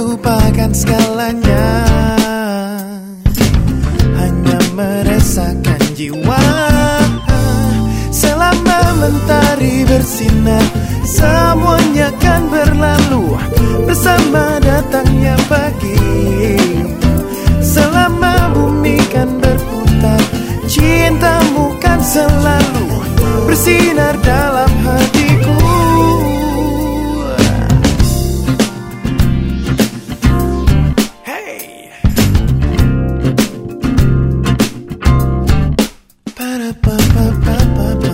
lupakan segalanya, hanya meresahkan jiwa. Selama mentari bersinar, semuanya kan berlalu bersama datangnya pagi. Selama bumi kan berputar, cintamu kan selalu bersinar dalam hatiku. Hey, para pa pa pa pa pa.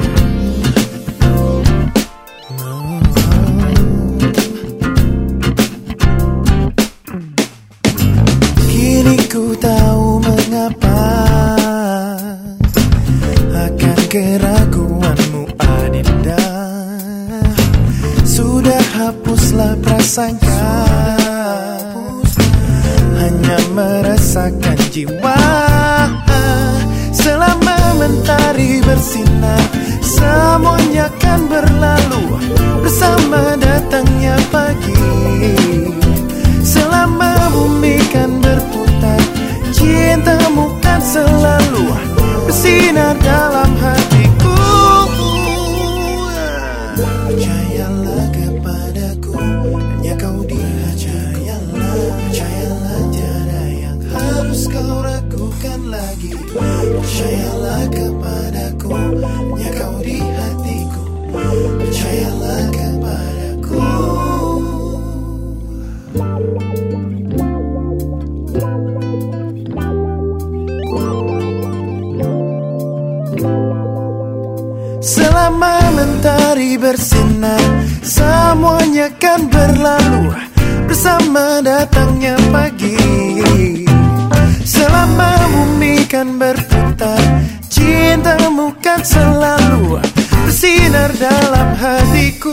Kini ku tahu mengapa akan keraguanmu, Adinda. Sudah hapuslah prasangka, hanya merasakan jiwa. Selama mentari bersinar, semuanya kan berlalu bersama datangnya pagi. Selama bumi kan berputar, cintamu kan selalu bersinar dalam hatiku. Percayalah kepadaku, hanya kau dipercayalah. Percayalah tiada yang harus kau ragukan lagi. Percayalah kepadaku, hanya kau di hatiku. Percayalah kepadaku. Selama mentari bersinar, semuanya kan berlalu bersama datangnya pagi. Selama bumi kan berputar, cintamu kan selalu bersinar dalam hatiku.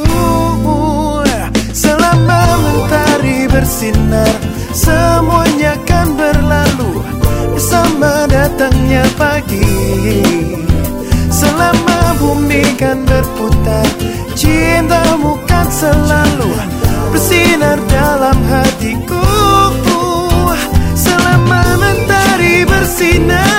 Selama mentari bersinar, semuanya kan berlalu bersama datangnya pagi. Selama bumi kan berputar, cintamu kan selalu bersinar dalam hatiku. Selama mentari bersinar.